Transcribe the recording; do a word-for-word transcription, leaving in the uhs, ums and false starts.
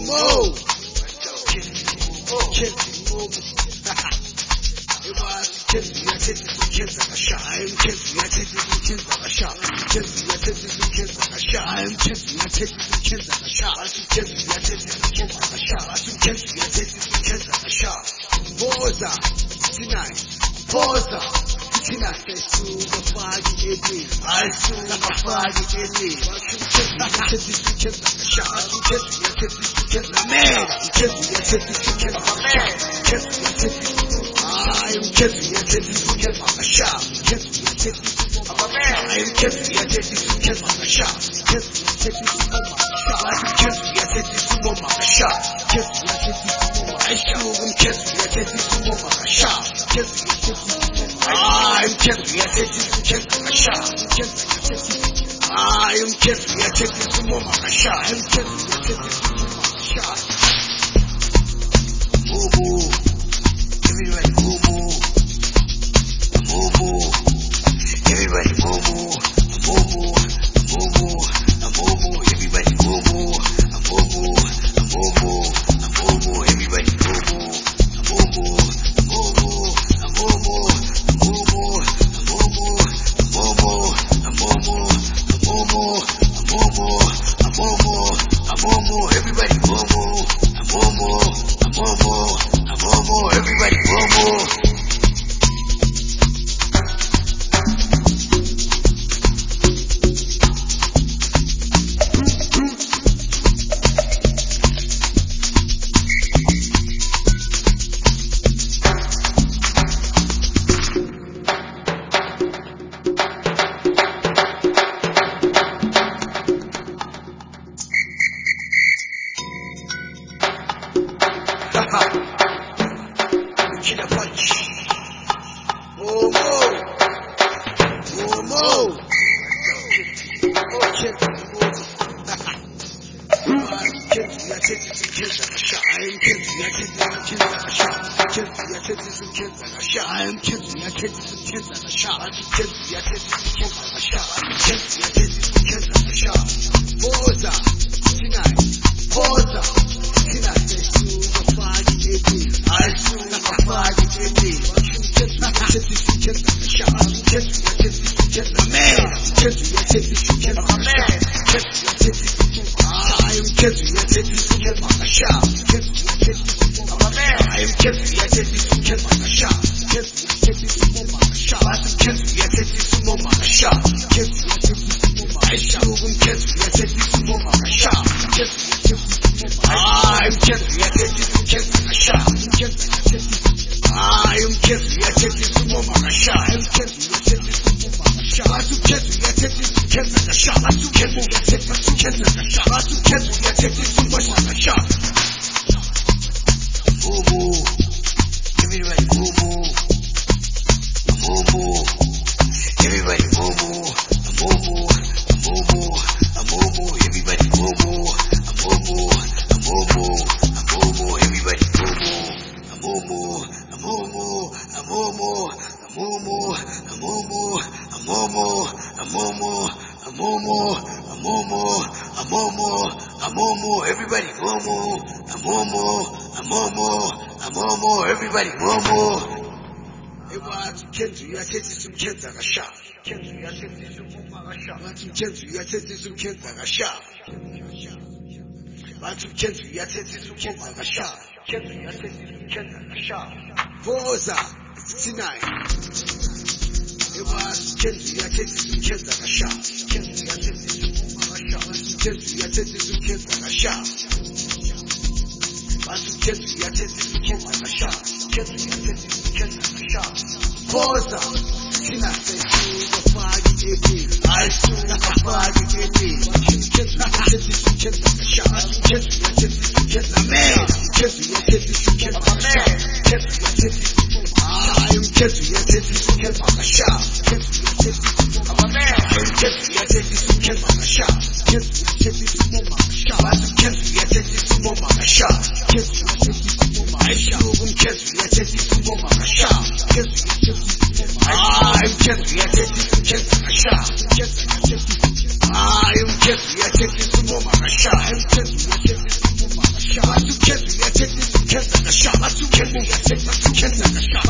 Momo. Kenzi ya tete su kenza ka sha. I'm Kenzi ya tete su kenza ka sha. Kenzi ya tete su kenza ka sha. I'm Kenzi ya tete su kenza ka sha. Kenzi ya tete su kenza ka sha. Kenzi ya tete su kenza ka sha. Poza tonight. Poza tonight. Say su gafagi edi. I su gafagi edi. Kenzi ya tete su kenza ka sha. Kenzi ya tete su kenza ka sha. Kenzi ya tete su kenza ka sha. Kenzi ya tete su I'm Kenzi ya tete su kenza ka sha. Kenzi ya tete su I'm Kenzi ya tete su kenza ka sha. Kenzi ya tete su Kenzi ya tete su mama ka sha. Kenzi ya tete su mama I show Kenzi ya tete su mama ka sha. Kenzi ya tete su I'm Kenzi ya tete su kenza ka sha. Kenzi ya tete su I'm Kenzi ya tete su mama ka sha. I'm Kenzi ya tete su mama ka sha. Momo. Everybody Momo, Momo, everybody Momo, Momo, Momo, Momo, everybody Momo, Momo, Momo, Momo, everybody Momo, Momo, Momo, Momo, Momo, Momo, Momo, Momo, Momo, Momo, Momo, everybody Momo, Momo, Momo, Momo, everybody Momo. Killer punch. Momo. Momo. Kenzi ya tete su kenza ka sha. I'm Kenzi ya tete su kenza ka sha. Kenzi ya tete su kenza ka sha. I'm Kenzi ya tete su kenza ka sha. Kenzi ya tete su kenza ka sha. Kenzi ya tete su kenza ka sha. Poza tonight. Poza tonight. Say su gafagi edi. I su gafagi edi. Kenzi ya tete su kenza ka sha. Kenzi ya tete su kenza ka sha. Kenzi ya tete su kenza ka sha. Kenzi ya tete su I'm Kenzi ya tete su kenza ka sha. Kenzi ya tete su I'm Kenzi ya tete su kenza ka sha. Kenzi ya tete su mama ka sha. Kenzi ya tete su mama ka sha. Kenzi ya tete su mama I show Kenzi ya tete su mama ka sha. Kenzi ya tete su I'm Kenzi ya tete su kenza ka sha. Kenzi ya tete su I'm Kenzi ya tete su mama ka sha. I'm Kenzi ya tete su mama ka sha. Kenzi ya tete su kenza ka sha. Kenzi ya tete su kenza ka sha. Kenzi ya tete su mama ka sha. Momo, everybody Momo, Momo, everybody Momo, Momo, Momo, Momo, everybody Momo, Momo, Momo, Momo, everybody Momo, Momo, Momo, Momo, Momo, Momo, Momo, Momo, Momo, Momo, Momo, Momo, everybody Momo, Momo, Momo, Momo, everybody Momo. Kenzi ya tete su kenza ka sha. Kenzi ya tete su mama ka sha. Kenzi ya tete su kenza ka sha. Kenzi ya tete su kenza ka sha. Kenzi ya tete su kenza ka sha. Poza tonight. Kenzi ya tete su kenza ka sha. Kenzi ya tete su mama ka sha. Kenzi ya tete su kenza ka sha. Kenzi ya tete su kenza ka sha. Kenzi ya tete su kenza ka sha. Poza tonight. Say su gafagi edi. I su gafagi edi. Kenzi ya tete su kenza ka sha. Kenzi ya tete su kenza ka sha. Kenzi ya tete su kenza ka sha. Kenzi ya tete su I'm Kenzi ya tete su kenza ka sha. Kenzi ya tete su I'm Kenzi ya tete su kenza ka sha. Kenzi ya tete su mama ka sha. Kenzi ya tete su mama ka sha. Kenzi ya tete su mama I show Kenzi ya tete su mama ka sha. Kenzi ya tete su I'm Kenzi ya tete su kenza ka sha. Kenzi ya tete su I'm Kenzi ya tete su mama ka sha. I'm Kenzi ya tete su mama ka sha. 天天在那下。